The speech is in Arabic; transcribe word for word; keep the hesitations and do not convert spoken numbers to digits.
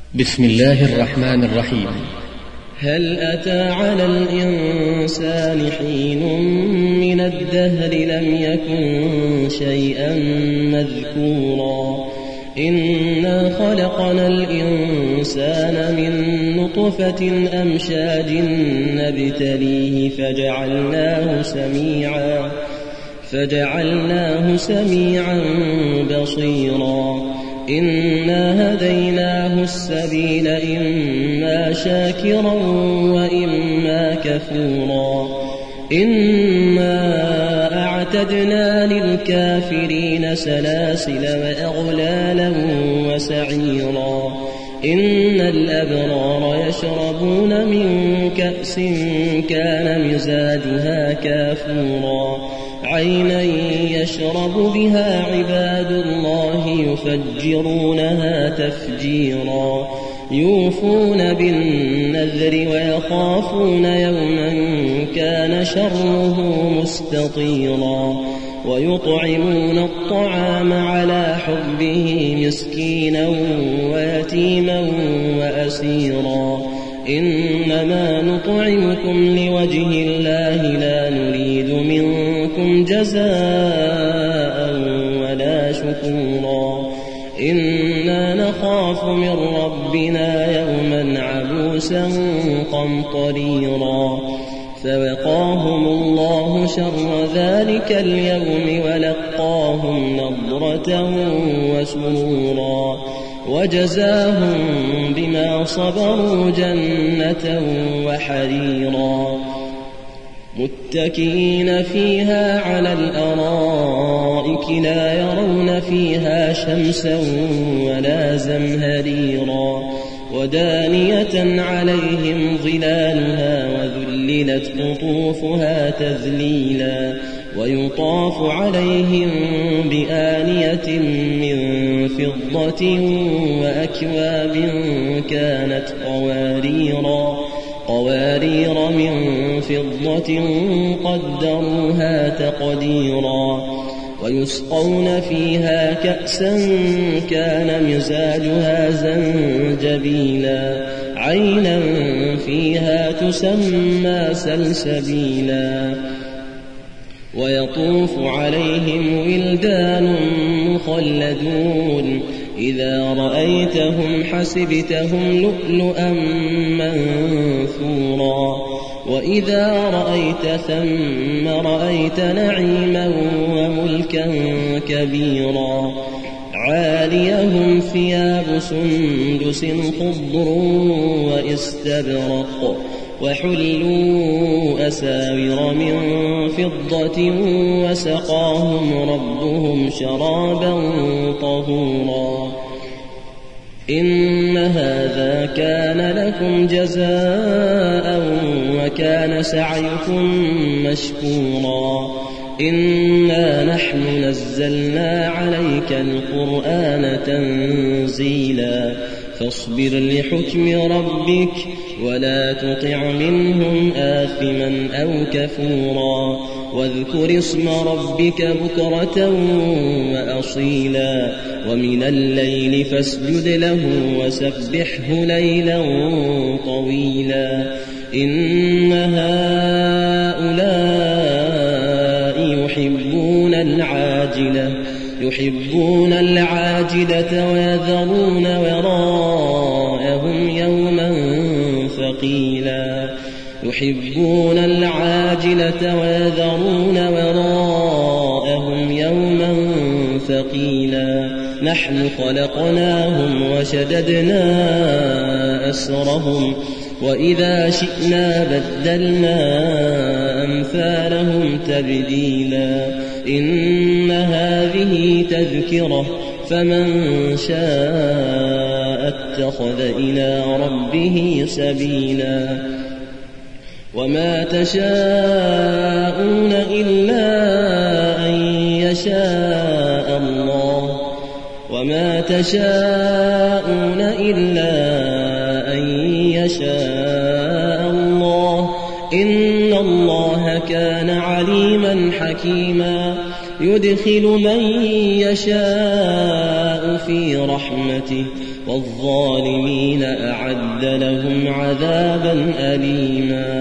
بسم الله الرحمن الرحيم. هل أتى على الإنسان حين من الدهر لم يكن شيئا مذكورا إنا خلقنا الإنسان من نطفة أمشاج نبتليه فجعلناه سميعا فجعلناه سميعا بصيرا إنا هديناه السبيل إما شاكرا وإما كفورا إنا أعتدنا للكافرين سلاسل وأغلالا وسعيرا إن الأبرار يشربون من كأس كان مزاجها كافورا عينا يشرب بها عباد الله يفجرونها تفجيرا يوفون بالنذر ويخافون يوما كان شره مستطيرا ويطعمون الطعام على حبه مسكينا ويتيما وأسيرا إنما نطعمكم لوجه الله لا نريد منكم جزاء ولا شكورا إنا نخاف من ربنا يوما عبوسا قمطريرا فوقاهم الله شر ذلك اليوم ولقاهم نضرة وسرورا وجزاهم بما صبروا جنة وحريرا متكئين فيها على الأرائك لا يرون فيها شمسا ولا زمهريرا ودانية عليهم ظلالها وذللت قطوفها تذليلا ويطاف عليهم بآنية من فضة وأكواب كانت قواريرا قوارير من فضة قدروها تقديرا ويسقون فيها كأسا كان مزاجها زنجبيلا عينا فيها تسمى سلسبيلا ويطوف عليهم ولدان مخلدون إذا رأيتهم حسبتهم لؤلؤا منثورا وإذا رأيت ثم رأيت نعيما وملكا كبيرا عاليهم ثياب سندس خضر واستبرق وحلوا أساور من فضة وسقاهم ربهم شرابا طهورا إن هذا كان لكم جزاء وكان سعيكم مشكورا إنا نحن نزلنا عليك القرآن تنزيلا فاصبر لحكم ربك ولا تطع منهم آثما أو كفورا واذكر اسم ربك بكرة وأصيلا ومن الليل فاسجد له وسبحه ليلا طويلا إن هؤلاء يحبون العاجلة يحبون العاجلة ويذرون وراءهم يوما ثقيلا يحبون العاجلة ويذرون وراءهم يوما ثقيلا نحن خلقناهم وشددنا أسرهم وإذا شئنا بدلنا أمثالهم تبديلا إن هذه تذكرة فمن شاء اتخذ إلى ربه سبيلا وما تشاءون إلا أن يشاء الله وما تشاءون إلا أن يشاء الله إن الله كان عليما حكيما يدخل من يشاء في رحمته والظالمين أعد لهم عذابا أليما.